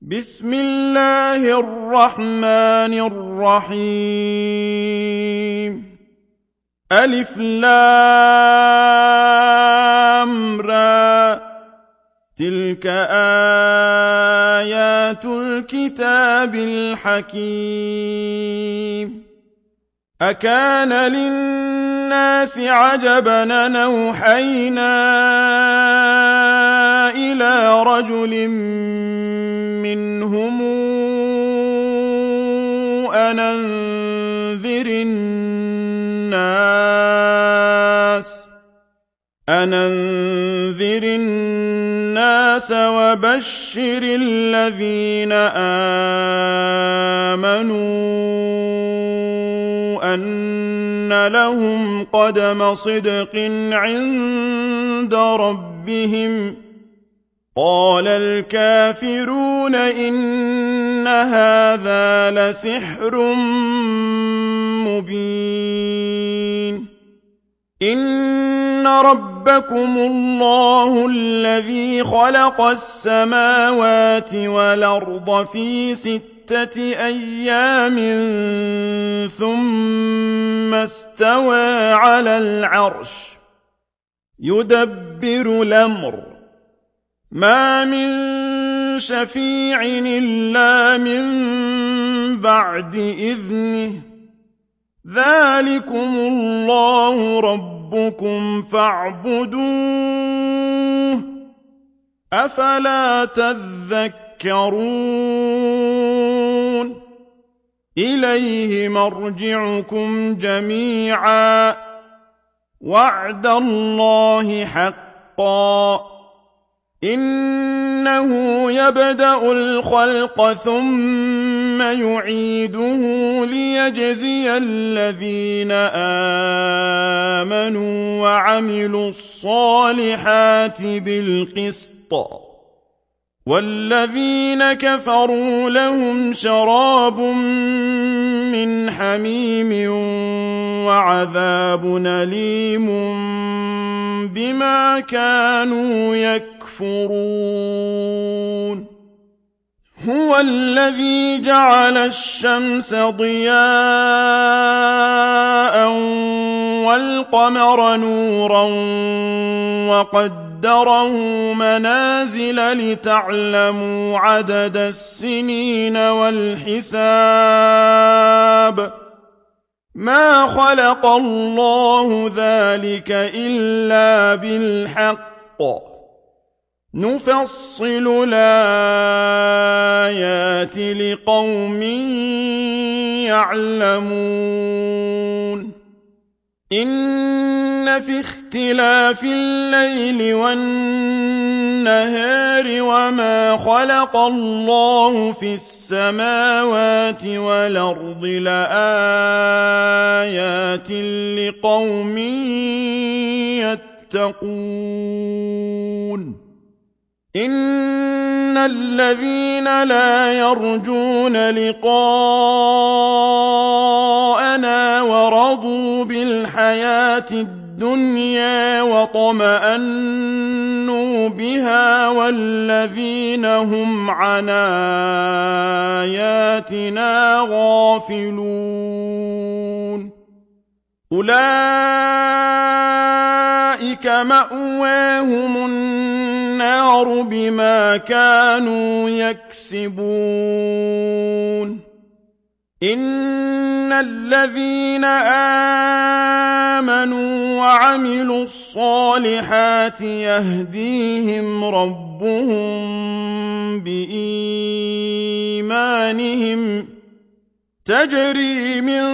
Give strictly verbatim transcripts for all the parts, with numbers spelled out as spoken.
بسم الله الرحمن الرحيم ألف لام را تلك آيات الكتاب الحكيم أكان للناس عجبا أن أوحينا إلى رجل منهم أن أنذر الناس أن أنذر الناس وبشر الذين آمنوا أن لهم قدم صدق عند ربهم قال الكافرون إن هذا لسحر مبين إن ربكم الله الذي خلق السماوات والأرض في ستة أيام ثم استوى على العرش يدبر الأمر ما من شفيع إلا من بعد إذنه ذلكم الله ربكم فاعبدوه أفلا تذكرون إليه مرجعكم جميعا وعد الله حقا إنه يبدأ الخلق ثم يعيده ليجزي الذين آمنوا وعملوا الصالحات بالقسط والذين كفروا لهم شراب من حميم وعذاب أليم بما كانوا يكفرون هو الذي جعل الشمس ضياء والقمر نورا وقدره منازل لتعلموا عدد السنين والحساب ما خلق الله ذلك إلا بالحق نفصل الآيات لقوم يعلمون إن في اختلاف الليل والنهار وما خلق الله في السماوات والأرض لآيات لقوم يتقون إن الذين لا يرجون لقاءنا ورضوا بالحياة الدنيا وطمأنوا بها والذين هم عن آياتنا غافلون أولئك مأواهم النار بما كانوا يكسبون إن الذين آمنوا وعملوا الصالحات يهديهم ربهم بإيمانهم تجري من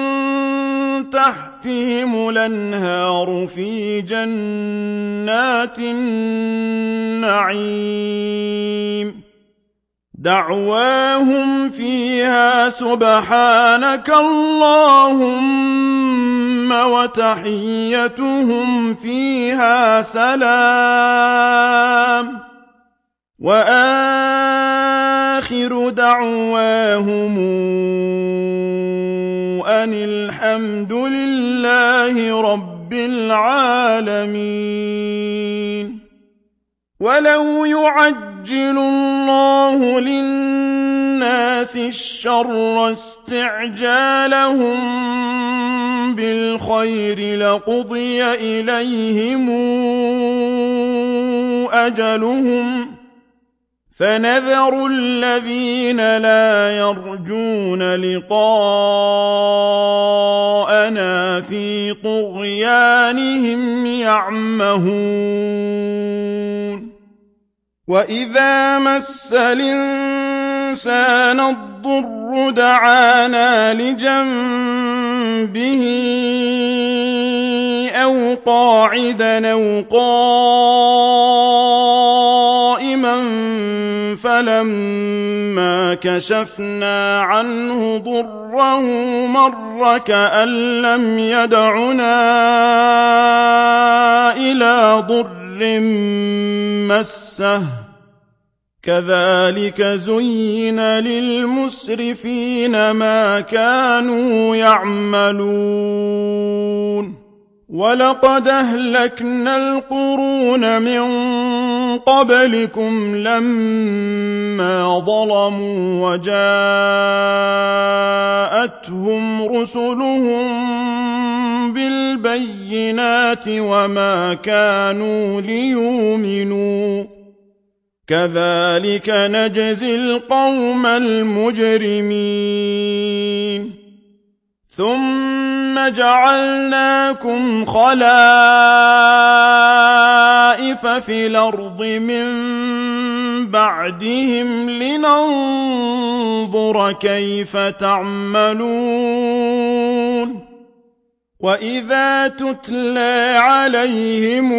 تحتهم الأنهار في جنات النعيم دعواهم فيها سبحانك اللهم وتحيتهم فيها سلام وآخر دعواهم أن الحمد لله رب العالمين ولو يعجل يعجل الله للناس الشر استعجالهم بالخير لقضي إليهم أجلهم فنذر الذين لا يرجون لقاءنا في طغيانهم يعمهون وإذا مس الإنسان الضر دعانا لجنبه أو قاعدا أو قائما فلما كشفنا عنه ضره مر كأن لم يدعنا إلى ضر مسه كذلك زين للمسرفين ما كانوا يعملون ولقد أهلكنا القرون من قبلكم لما ظلموا وجاءتهم رسلهم بالبينات وما كانوا ليؤمنوا كذلك نجزي القوم المجرمين ثم جعلناكم خلائف في الأرض من بعدهم لننظر كيف تعملون وإذا تتلى عليهم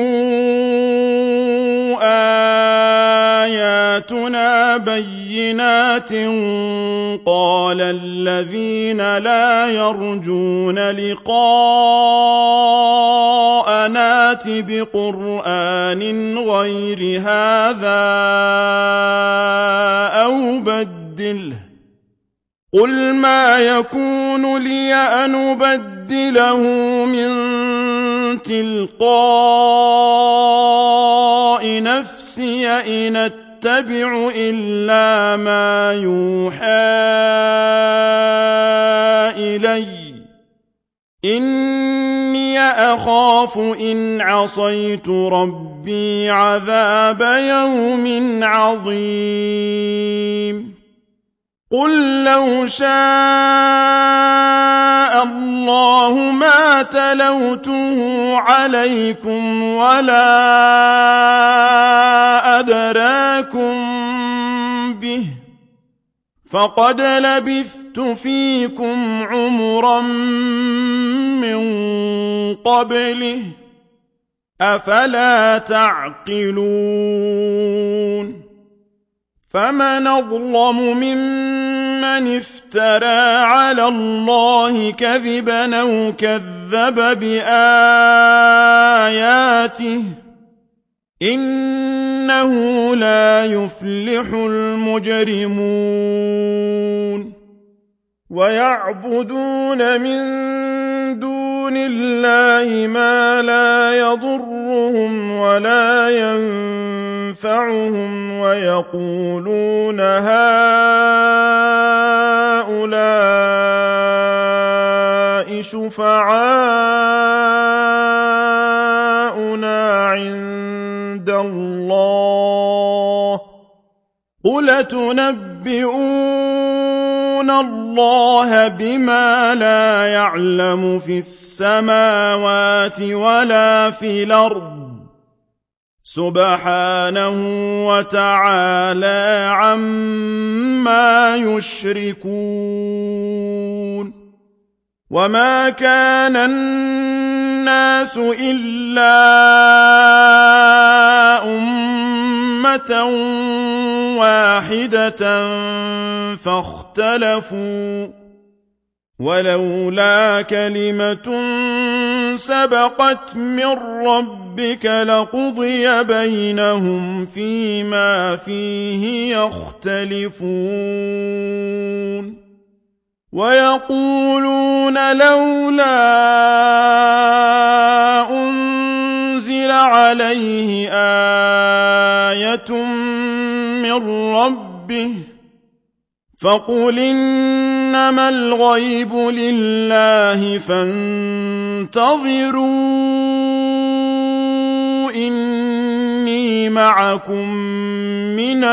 آياتنا بينات قال الذين لا يرجون لقاءنا ائت بقرآن غير هذا أو بدله قل ما يكون لي أن أبدله من تلقاء نفسي إن أتبع إلا ما يوحى إلي إني أخاف إن عصيت ربي عذاب يوم عظيم قل لو شاء الله ما تلوته عليكم ولا أدراكم به فقد لبثت فيكم عمرا من قبله أفلا تعقلون فمن أظلم ممن افترى على الله كذبا أو كذب بآياته إنه لا يفلح المجرمون ويعبدون من دون الله ما لا يضرهم ولا ينفعهم ويقولون هؤلاء شفعاؤنا عند الله قل تنبئون الله بما لا يعلم في السماوات ولا في الأرض سبحانه وتعالى عما يشركون وما كان الناس إلا أمة واحدة فاختلفوا ولولا كلمة سبقت من ربك لقضي بينهم فيما فيه يختلفون ويقولون لولا أنزل عليه آية من ربه فقل إنما الغيب لله فانتظروا إني معكم من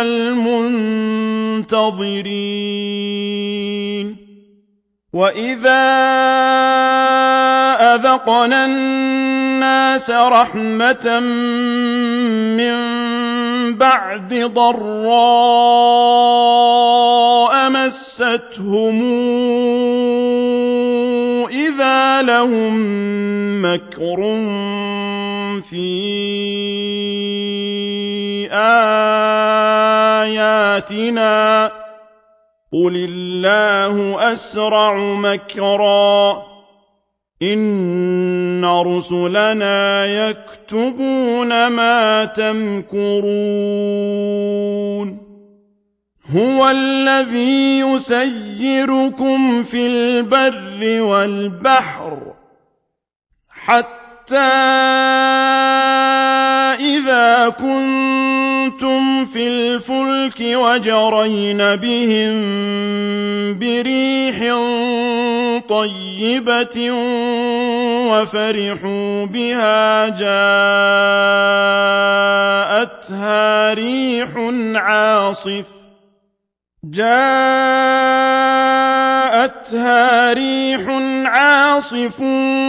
المنتظرين وإذا أذقنا الناس رحمة من بعد ضراء مستهم إذا لهم مكر في آياتنا قل الله أسرع مكرا إن رسلنا يكتبون ما تمكرون هو الذي يسيركم في البر والبحر حتى إذا كنتم في الفلك وجرين بهم بريح طيبة وفرحوا بها جاءتها ريح عاصف جاءتها ريح عاصف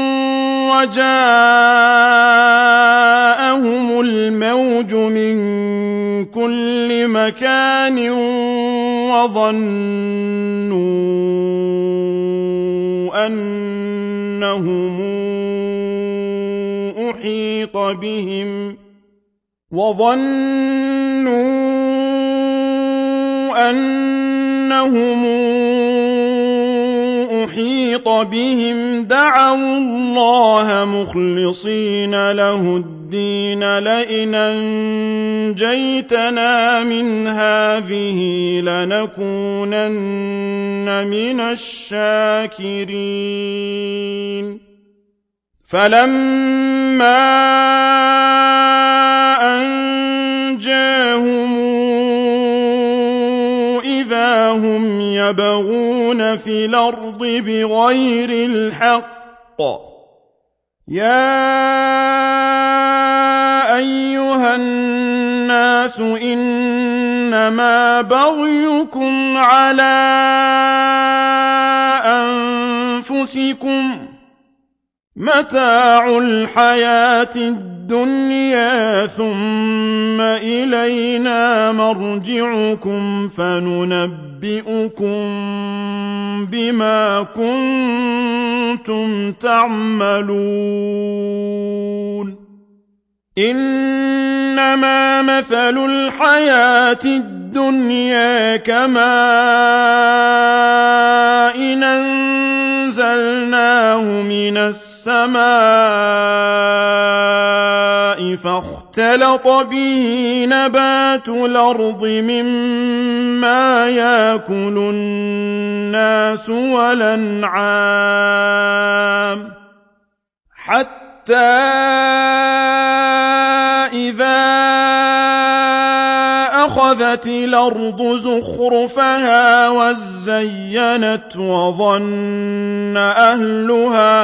وجاءهم الموج من كل مكان وظنوا أنهم أحيط بهم وظنوا أنهم أحيط بهم دعوا الله مخلصين له الدين لئن أنجيتنا من هذه لنكونن من الشاكرين فلما أنجاهم إذا هم يبغون في الأرض بغير الحق يا أيها الناس إنما بغيكم على أنفسكم متاع الحياة الدنيا ثم إلينا مرجعكم فننبئكم بما كنتم تعملون إنما مثل الحياة الدنيا كماء أنزلناه من السماء فاختلط به نبات الأرض مما يأكل الناس والأنعام حتى إذا أخذت الأرض زخرفها وزينت وظن أهلها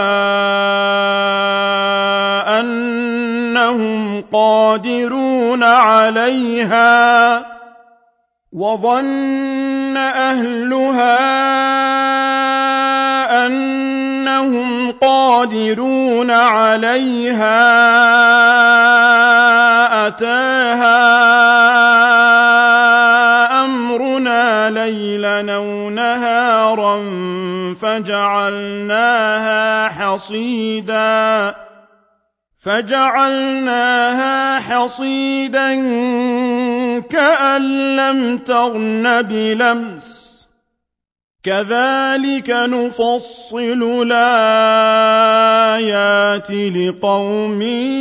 أنهم قادرون عليها وظن أهلها أنهم قادرون عليها أتاها أمرنا ليلا أو نهارا فجعلناها حصيدا فجعلناها حصيدا كأن لم تغن بلمس كذلك نفصل الآيات لقوم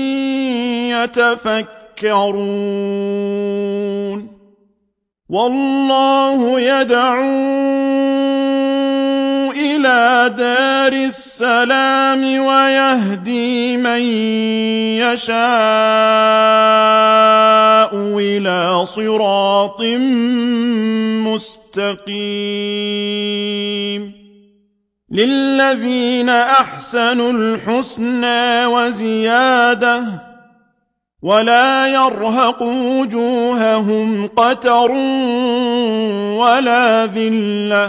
يتفكرون والله يدعو إلى إلى دار السلام ويهدي من يشاء إلى صراط مستقيم للذين أحسنوا الحسنى وزيادة ولا يرهق وجوههم قتر ولا ذلة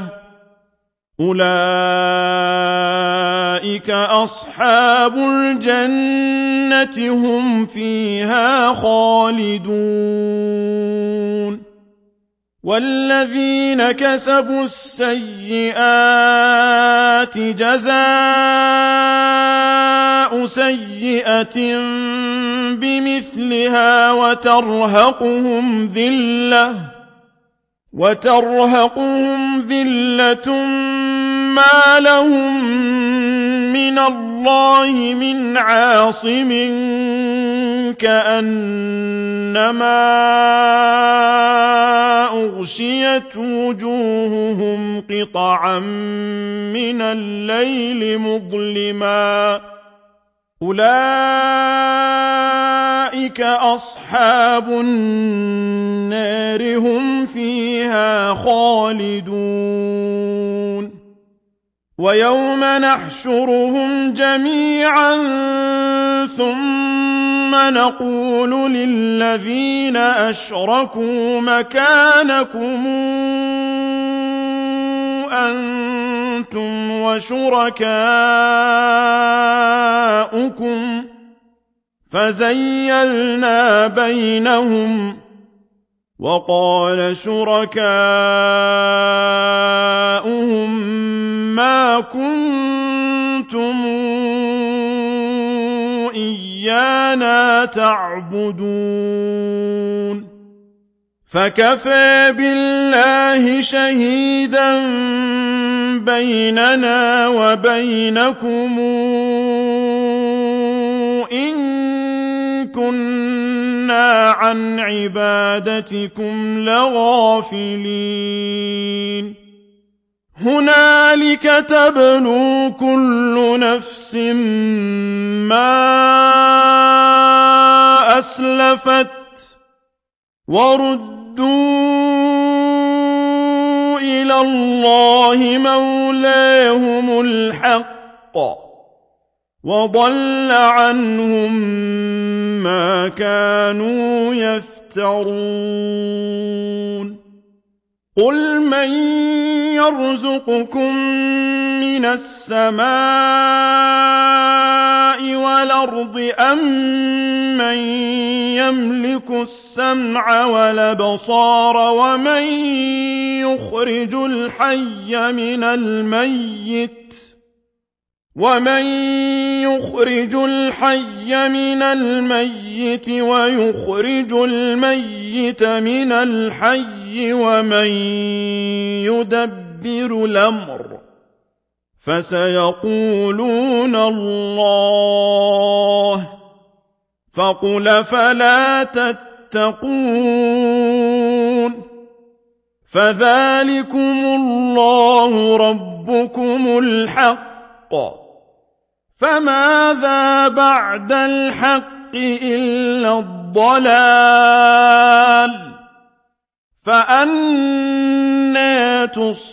أولئك أصحاب الجنة هم فيها خالدون والذين كسبوا السيئات جزاء سيئة بمثلها وترهقهم ذلة وترهقهم ذلة ما لهم من الله من عاصم كأنما أغشيت وجوههم قطعا من الليل مظلما أولئك أصحاب النار هم فيها خالدون ويوم نحشرهم جميعا ثم نقول للذين أشركوا مكانكم أنتم وشركاؤكم فزيلنا بينهم وقال شركاؤهم ما كنتم إيانا تعبدون فكفى بالله شهيدا بيننا وبينكم إن كنا عن عبادتكم لغافلين هنالك تبلو كل نفس ما أسلفت وردوا إلى الله مولاهم الحق وضل عنهم ما كانوا يفترون قل من يرزقكم من السماء والأرض أم من يملك السمع والأبصار ومن يخرج الحي من الميت ومن يخرج الحي من الميت ويخرج الميت من الحي ومن يدبر الأمر فسيقولون الله فقل فلا تتقون فذلكم الله ربكم الحق فماذا بعد الحق إلا الضلال فأنى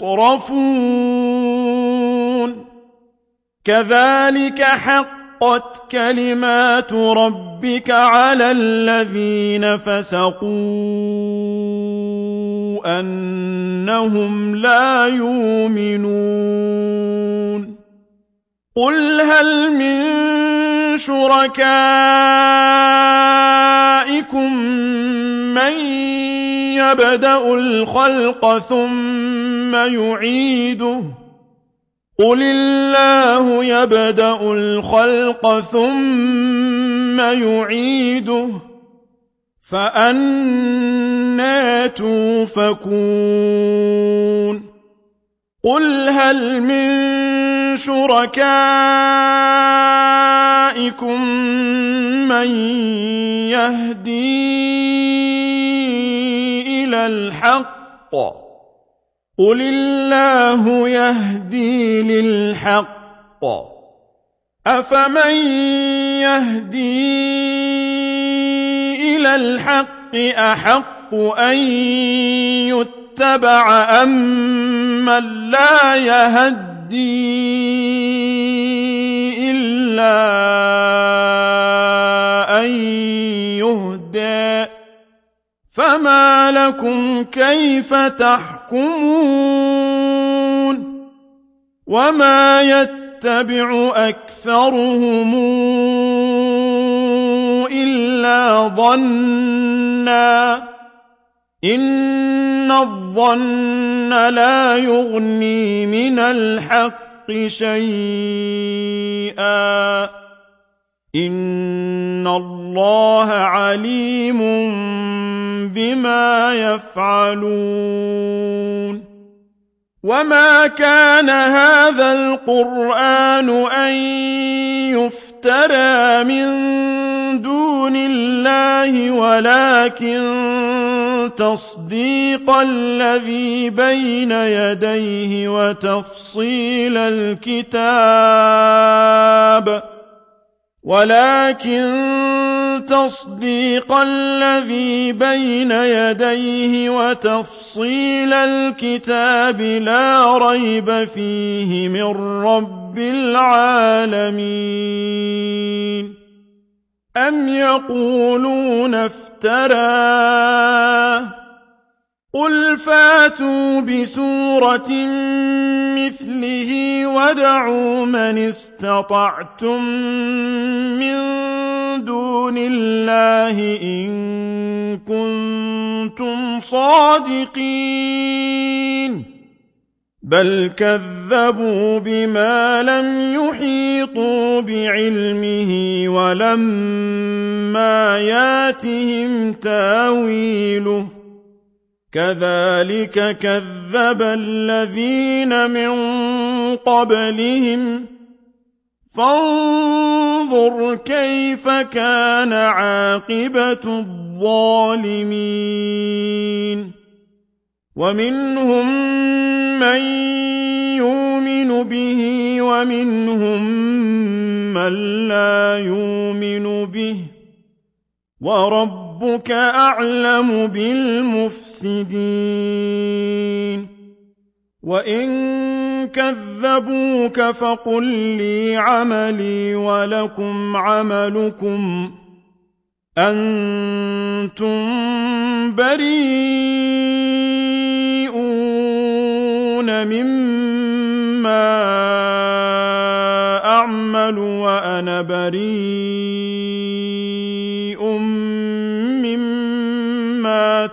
تصرفون كذلك حقت كلمات ربك على الذين فسقوا أنهم لا يؤمنون قل هل من شركائكم من يبدأ الخلق ثم يعيده قل الله يبدأ الخلق ثم يعيده فأنى توفكون قل هل من شركائكم من يهدي إلى الحق قل الله يهدي للحق أفمن يهدي إلى الحق أحق أن يتبع أم من لا يهدي إلا أن يهدى فما لكم كيف تحكمون وما يتبع أكثرهم إلا ظنا إن الظن لا يغني من الحق شيئا إن الله عليم بما يفعلون وما كان هذا القرآن أن يفترى من دون الله ولكن تصديق الذي بين يديه وتفصيل الكتاب ولكن تصديق الذي بين يديه وتفصيل الكتاب لا ريب فيه من رب العالمين أم يقولون افتراه قل فاتوا بسورة مثله وادعوا من استطعتم من دون الله إن كنتم صادقين بل كذبوا بما لم يحيطوا بعلمه ولما ياتهم تاويله كذلك كذب الذين من قبلهم فانظر كيف كان عاقبة الظالمين ومنهم من يؤمن به ومنهم من لا يؤمن به وربك أعلم بالمفسدين وإن كذبوك فقل لي عملي ولكم عملكم أنتم بريئون مما أعمل وأنا بريء مما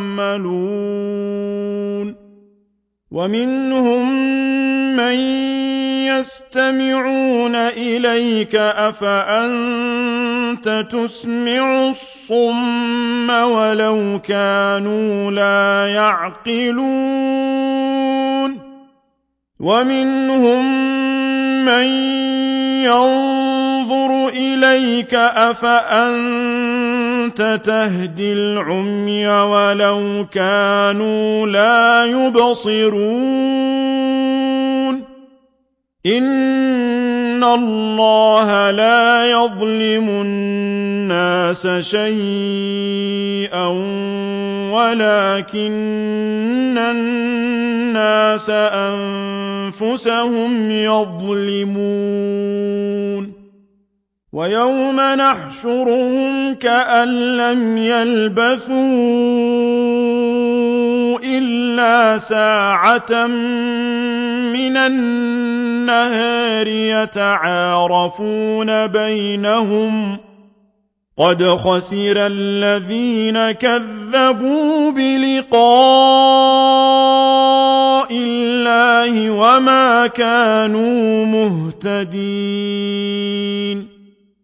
تعملون ومنهم من يستمعون إليك أفأنت تسمع الصم ولو كانوا لا يعقلون ومنهم من ينظر إليك أفأنت تهدي العمي ولو كانوا لا يبصرون إن الله لا يظلم الناس شيئا ولكن الناس أنفسهم يظلمون ويوم نحشرهم كأن لم يلبثوا إلا ساعة من النهار يتعارفون بينهم قد خسر الذين كذبوا بلقاء الله وما كانوا مهتدين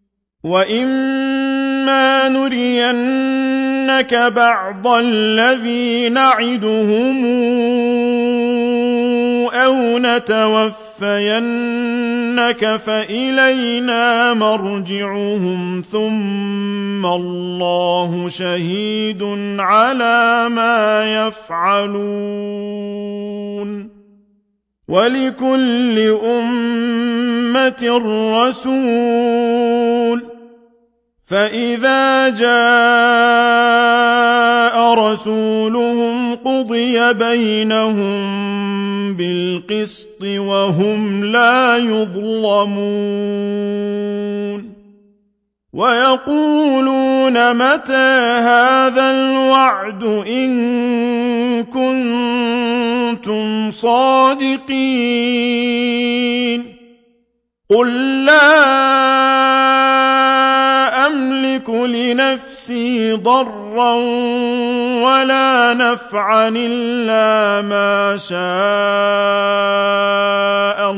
وإما نرينك بعض الذي نعدهم أو نتوفينك فإلينا مرجعهم ثم الله شهيد على ما يفعلون ولكل أمة رسول فإذا جاء رسولهم قضي بينهم بالقسط وهم لا يظلمون ويقولون متى هذا الوعد إن كنتم صادقين قل لا أملك لنفسي ضرا ولا نفعا إلا ما شاء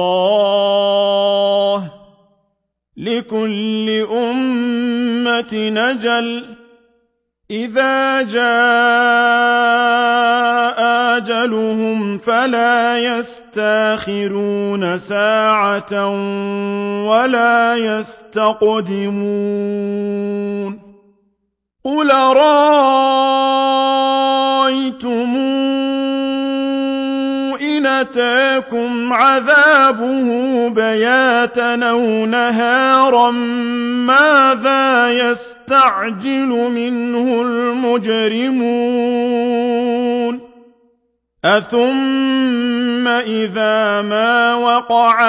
الله لكل أمة أجل إذا جاء أجلهم فلا يستاخرون ساعة ولا يستقدمون قل رأيتم إن أتاكم عذابه بياتا أو نهارا ماذا يستعجل منه المجرمون أثم إذا ما وقع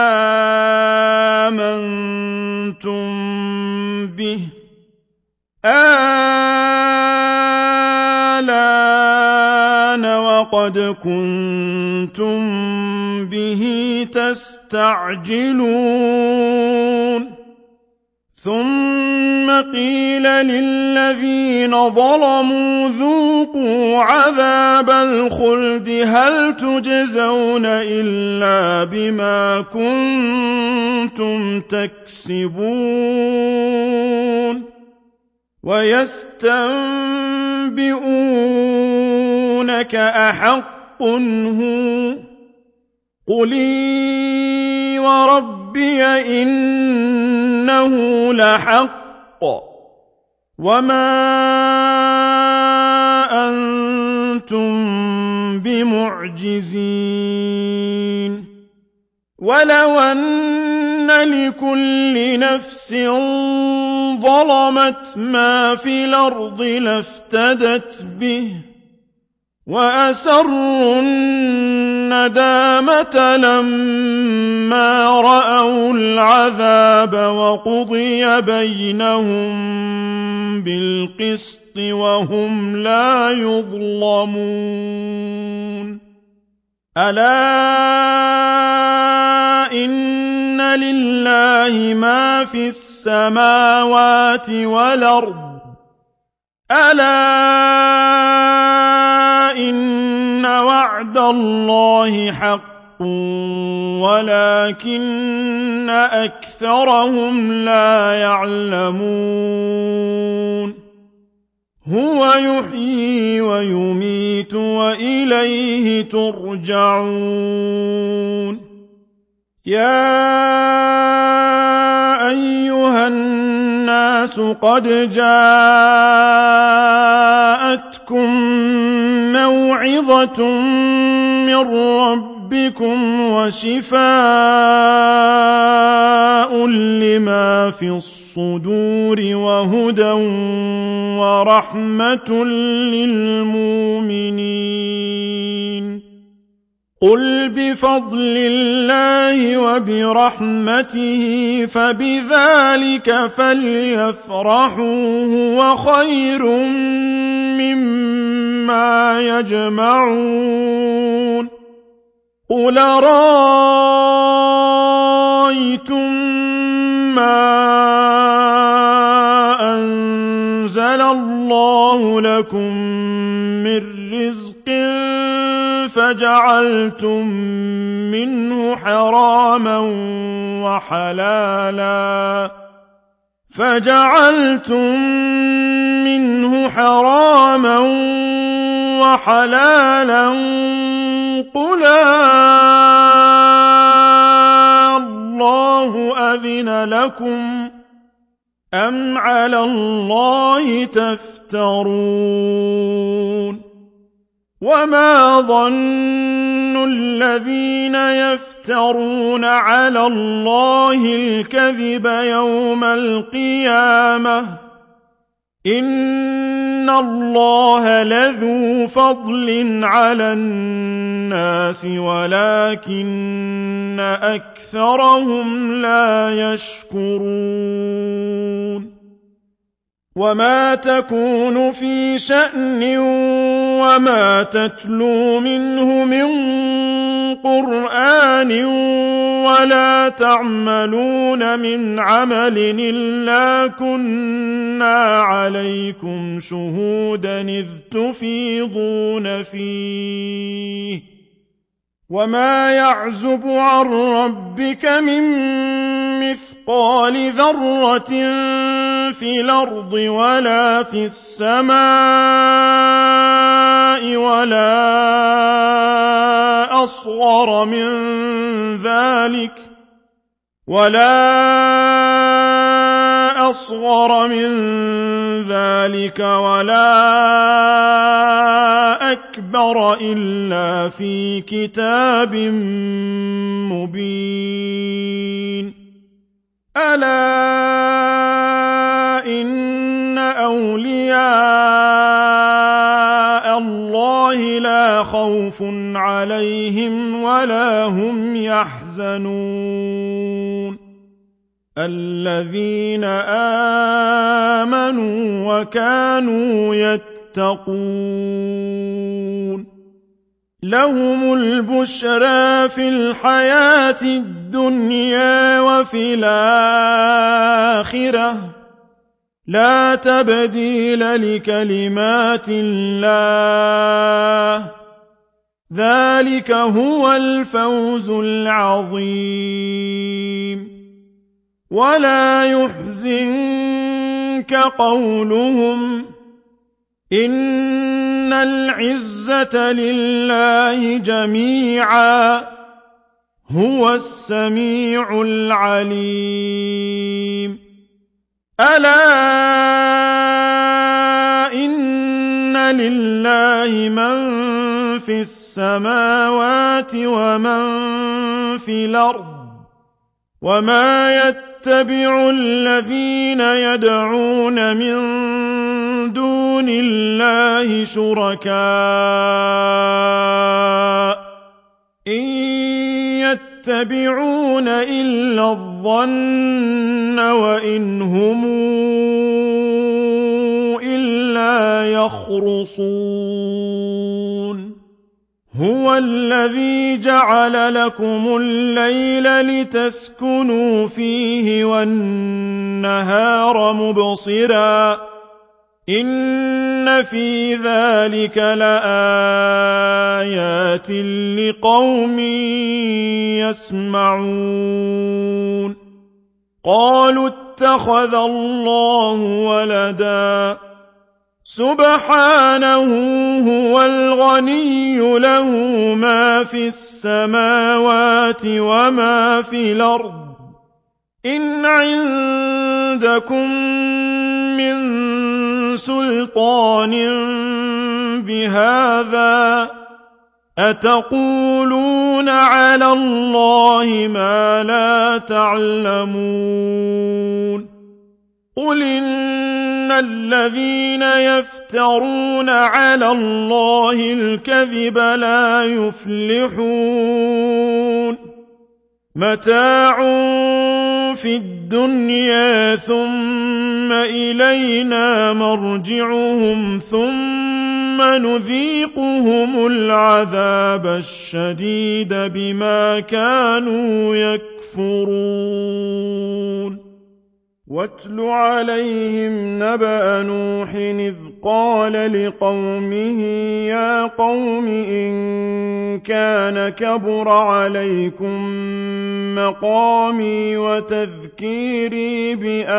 آمنتم به آلان وقد كنتم به تستعجلون ثم قيل للذين ظلموا ذوقوا عذاب الخلد هل تجزون إلا بما كنتم تكسبون ويستنبئونك أحق هو قل إي وربي إنه لحق وما أنتم بمعجزين ولو أن لكل نفس ظلمت ما في الأرض لافتدت به وأسروا الندامة لما رأوا العذاب وقضي بينهم بالقسط وهم لا يظلمون ألا إن لله ما في السماوات والأرض ألا إن وعد الله حق ولكن أكثرهم لا يعلمون هو يحيي ويميت وإليه ترجعون يا أيها الناس قد جاءتكم موعظة من ربكم وشفاء لما في الصدور وهدى ورحمة للمؤمنين قل بفضل الله وبرحمته فبذلك فليفرحوا هو خير مما يجمعون قل رأيتم ما أنزل الله لكم من رزق فجعلتم منه حراما وحلالا فجعلتم منه حراما وحلالا قل الله أذن لكم أم على الله تفترون وما ظن الذين يفترون على الله الكذب يوم القيامة إن الله لذو فضل على الناس ولكن أكثرهم لا يشكرون وما تكون في شأن وما تتلو منه من قرآن ولا تعملون من عمل إلا كنا عليكم شهودا إذ تفيضون فيه وما يعزب عن ربك من مثقال ذرة في الأرض ولا في السماء ولا أصغر من ذلك ولا أصغر من ذلك ولا أكبر إلا في كتاب مبين ألا إن أولياء الله لا خوف عليهم ولا هم يحزنون الذين آمنوا وكانوا يتقون لهم البشرى في الحياة الدنيا وفي الآخرة لا تبديل لكلمات الله ذلك هو الفوز العظيم ولا يحزنك قولهم إن العزة لله جميعا هو السميع العليم ألا إن لله من في السماوات ومن في الأرض وما يتبع الذين يدعون من دون الله شركاء إن يتبعون إلا الظن وإن هم إلا يخرصون هو الذي جعل لكم الليل لتسكنوا فيه والنهار مبصراً إن في ذلك لآيات لقوم يسمعون قالوا اتخذ الله ولدا سبحانه هو الغني له ما في السماوات وما في الأرض إن عندكم من سلطان بهذا أتقولون على الله ما لا تعلمون قل إن الذين يفترون على الله الكذب لا يفلحون متاع في الدنيا ثم إلينا مرجعهم ثم نذيقهم العذاب الشديد بما كانوا يكفرون واتل عليهم نبأ نوح إذ قال لقومه يا قوم إن كان كبر عليكم مقامي وتذكيري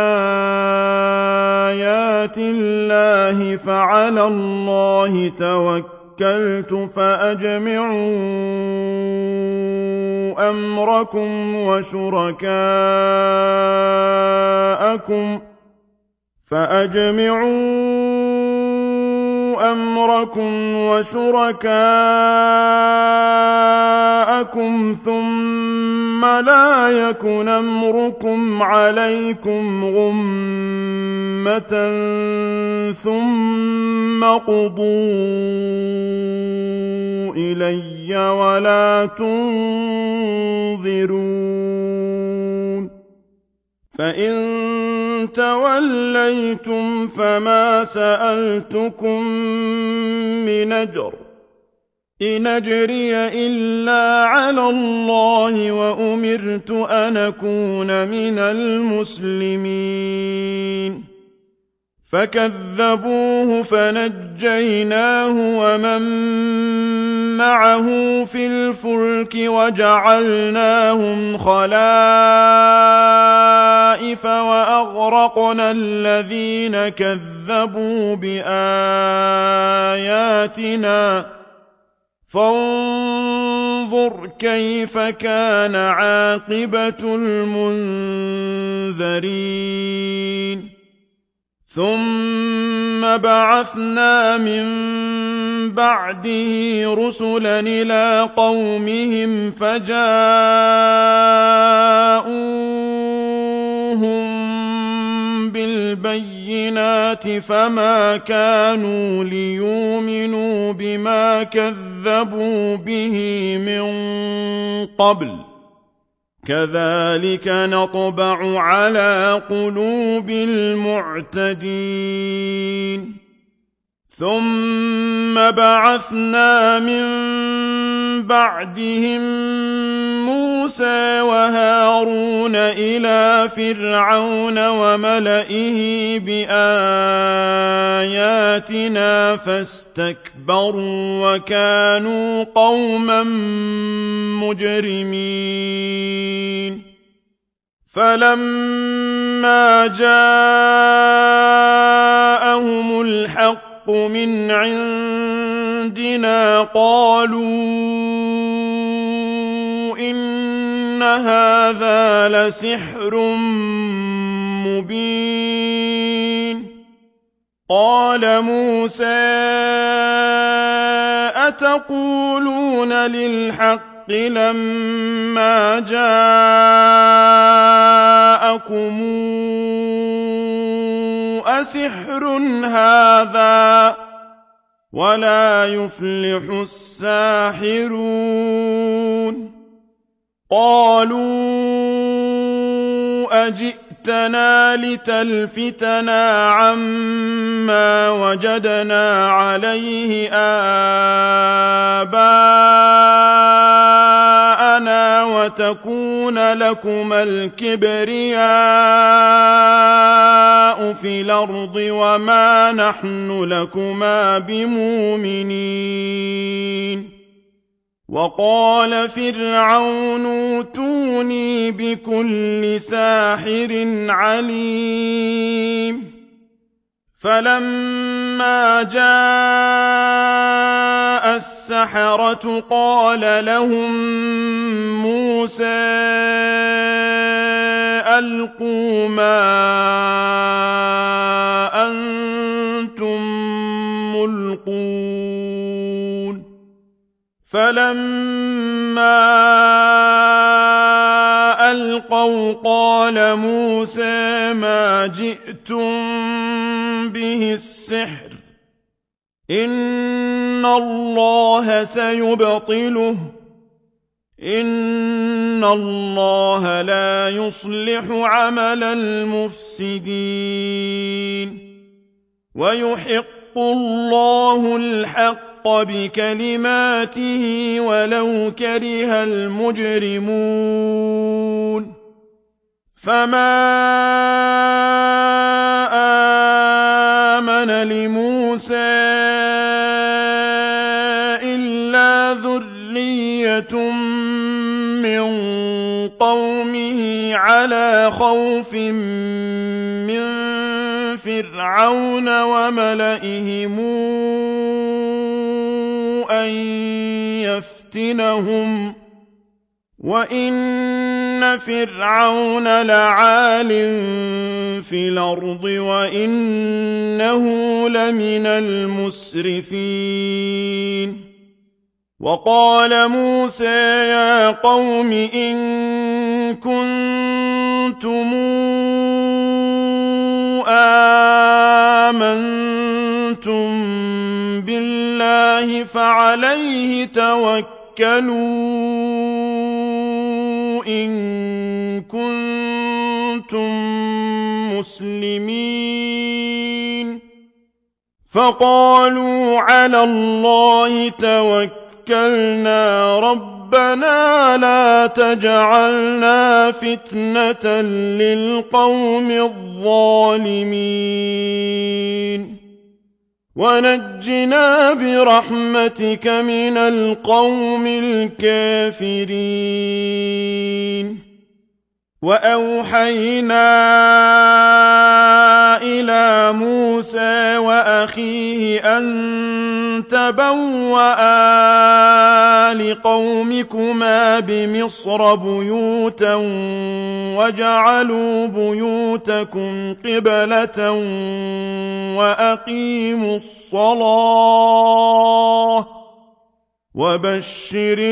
بآيات الله فعلى الله توكلت فأجمعوا أمركم وشركاءكم فأجمعوا أمركم وشركاءكم ثم لا يكن أمركم عليكم غمة ثم قضوا إلي ولا تنظرون فإن توليتم فما سألتكم من أجر إن أجري إلا على الله وأمرت أن أكون من المسلمين فكذبوه فنجيناه ومن معه في الفلك وجعلناهم خلائف وأغرقنا الذين كذبوا بآياتنا فانظر كيف كان عاقبة المنذرين ثم بعثنا من بعده رسلا إلى قومهم فجاءوهم بالبينات فما كانوا ليؤمنوا بما كذبوا به من قبل كذلك نطبع على قلوب المعتدين ثم بعثنا من بعدهم موسى وهارون إلى فرعون وملئه بآياتنا فاستكبروا وكانوا قوما مجرمين فلما جاءهم الحق من عندنا قالوا إن هذا لسحر مبين قال موسى أتقولون للحق لما جاءكم أسحر هذا ولا يفلح الساحرون قالوا أجئتنا لتلفتنا عما وجدنا عليه آباءنا وتكون لكما الكبرياء في الأرض وما نحن لكما بمؤمنين وقال فرعون ائتوني بكل ساحر عليم فلما جاء السحرة قال لهم موسى ألقوا ما أنتم ملقون فلما ألقوا قال موسى ما جئتم به السحر إن الله سيبطله إن الله لا يصلح عمل المفسدين ويحق الله الحق بكلماته ولو كره المجرمون فما آمن لموسى إلا ذرية من قومه على خوف من فرعون وملئهم أن يفتنهم وإن فرعون لعال في الأرض وإنه لمن المسرفين. وقال موسى يا قوم إن كنتم آمنتم بالله فعليه توكلوا إن كنتم مسلمين. فقالوا على الله توكلنا ربنا لا تجعلنا فتنة للقوم الظالمين ونجنا برحمتك من القوم الكافرين. وأوحينا إلى موسى وأخيه أن تبوأ لقومكما بمصر بيوتا وجعلوا بيوتكم قبلة وأقيموا الصلاة وبشر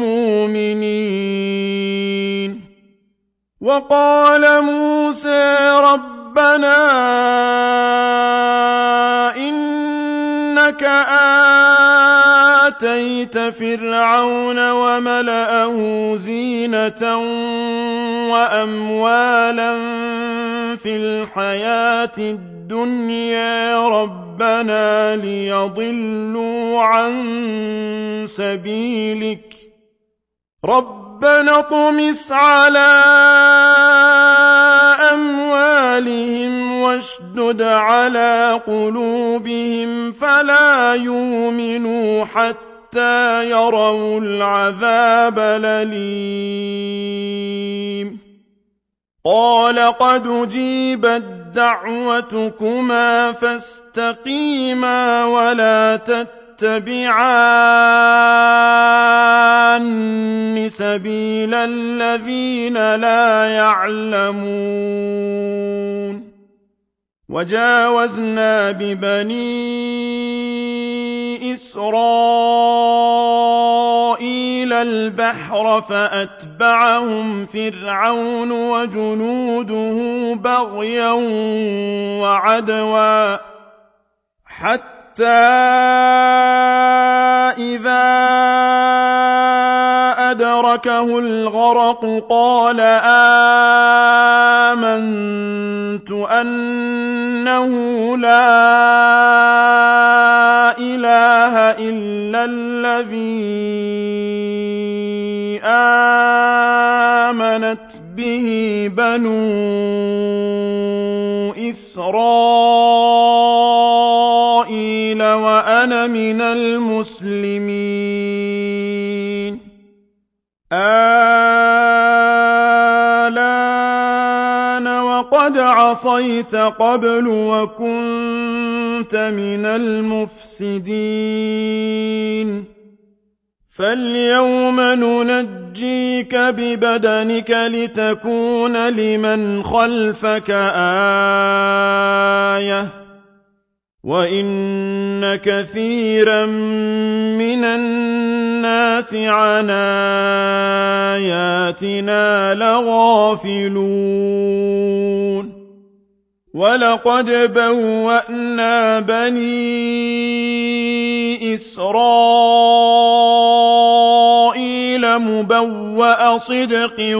المؤمنين. وقال موسى ربنا إنك آتيت فرعون وملأه زينة وأموالا في الحياة الدنيا ربنا ليضلوا عن سبيلك ربنا اطمس على أموالهم واشدد على قلوبهم فلا يؤمنوا حتى يروا العذاب الأليم. قال قد أجيبت دعوتكما فاستقيما ولا تتبعوا اتبعان سبيل الذين لا يعلمون. وجاوزنا ببني إسرائيل البحر فأتبعهم فرعون وجنوده بغيا وعدوا حتى حتى إذا أدركه الغرق قال آمنت أنه لا إله إلا الذي آمنت به بنو إسرائيل وأنا من المسلمين. آلان وقد عصيت قبل وكنت من المفسدين فاليوم ننجيك ببدنك لتكون لمن خلفك آية وإن كثيرا من الناس عن آياتنا لغافلون. ولقد بوأنا بني إسرائيل مبوأ صدق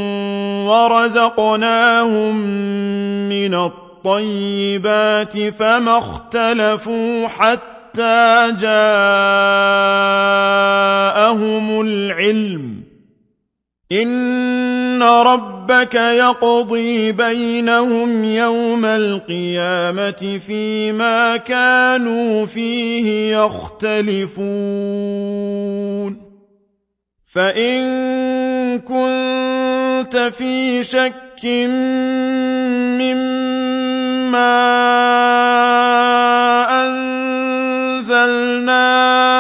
ورزقناهم من الطيبات فما اختلفوا حتى جاءهم العلم إن رب ربك يقضي بينهم يوم القيامة فيما كانوا فيه يختلفون فإن كنت في شك مما أنزلنا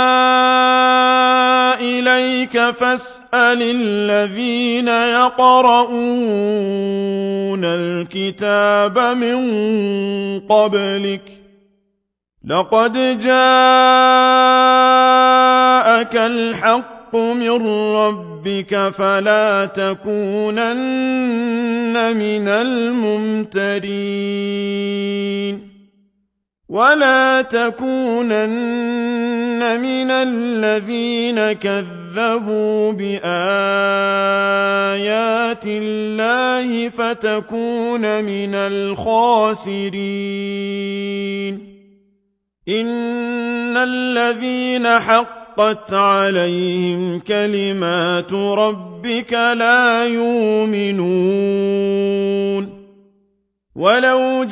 إليك فاسأل الذين يقرؤون الكتاب من قبلك لقد جاءك الحق من ربك فلا تكونن من الممترين ولا تكونن من الذين كذبوا بآيات الله فتكون من الخاسرين إن الذين حقت عليهم كلمات ربك لا يؤمنون ولو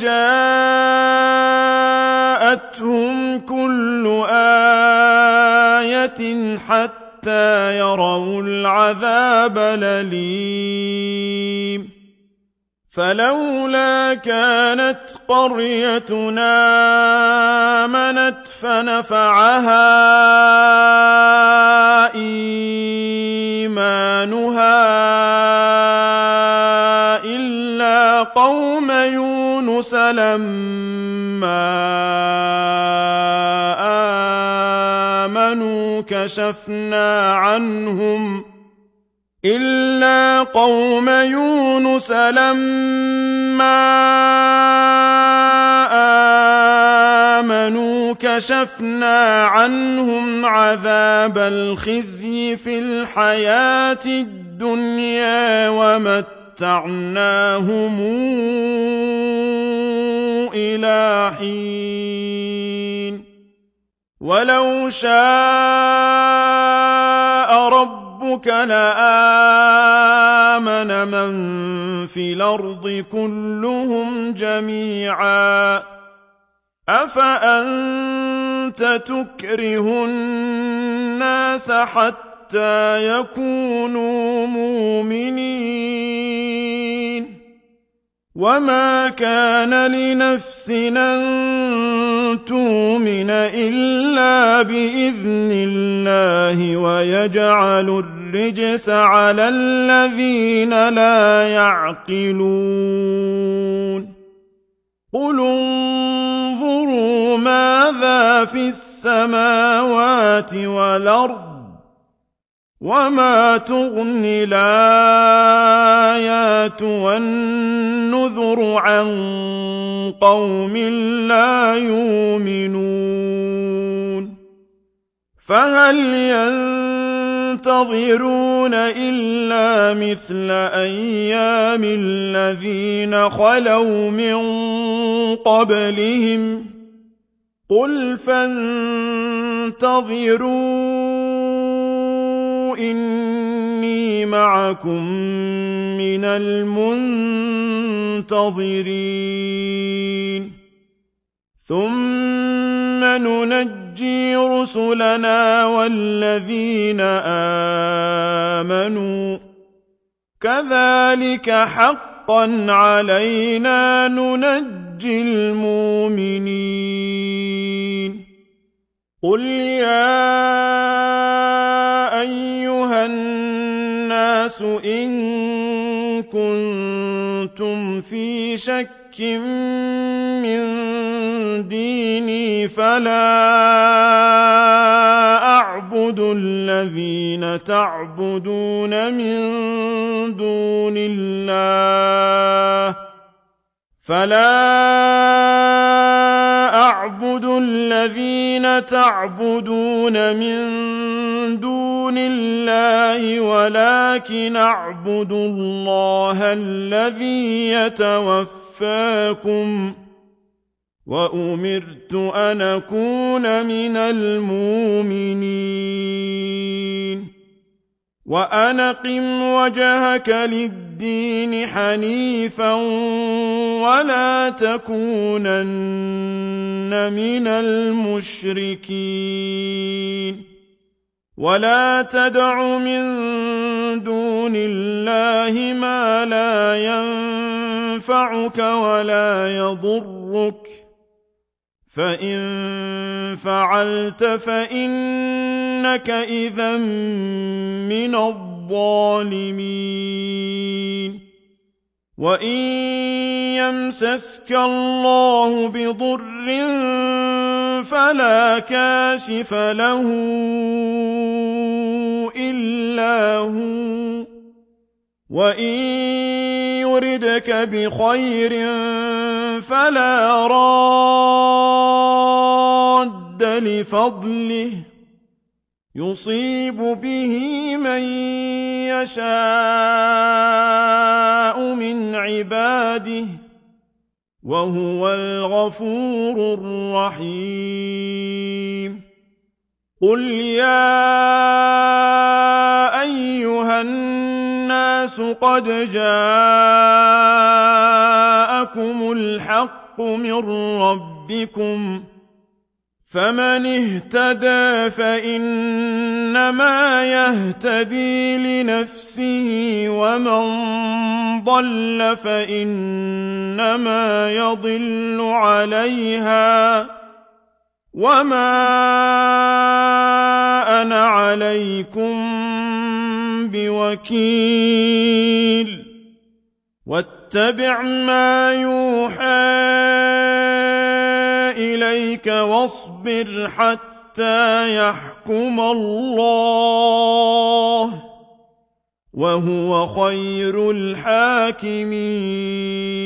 جاءتهم كل آية حتى يروا العذاب الأليم فلولا كانت قريتنا آمنت فنفعها إيمانها إلا قوم يونس لما آمنوا كشفنا عنهم إلا قوم يونس لما آمنوا كشفنا عنهم عذاب الخزي في الحياة الدنيا ومتعناهم إلى حين ولو شاء ربك لآمن من في الأرض كلهم جميعا أفأنت تكره الناس حتى يكونوا مؤمنين وما كان لنفس أن تؤمن إلا بإذن الله ويجعل الرجس على الذين لا يعقلون قل انظروا ماذا في السماوات والأرض وما تغني الآيات والنذر عن قوم لا يؤمنون فهل ينتظرون إلا مثل أيام الذين خلوا من قبلهم قل فانتظروا إني معكم من المنتظرين ثم ننجي رسلنا والذين آمنوا كذلك حقا علينا ننجي المؤمنين قل يا أيها الناس إن كنتم في شك من ديني فلا أعبد الذين تعبدون من دون الله فلا أعبد الذين تعبدون من دون الله ولكن أعبد الله الذي يتوفاكم وأمرت أن أكون من المؤمنين وأن أقم وجهك للدين حنيفا ولا تكونن من المشركين ولا تدع من دون الله ما لا ينفعك ولا يضرك فإن فعلت فإنك إذا من الظالمين وإن يمسسك الله بضر فلا كاشف له إلا هو وإن يردك بخير فلا راد لفضله يصيب به من يشاء من عباده وهو الغفور الرحيم قل يا أيها الناس قد جاءكم الحق من ربكم فمن اهتدى فإنما يهتدي لنفسه ومن ضل فإنما يضل عليها وما أنا عليكم بوكيل واتبع ما يوحى إليك واصبر حتى يحكم الله وهو خير الحاكمين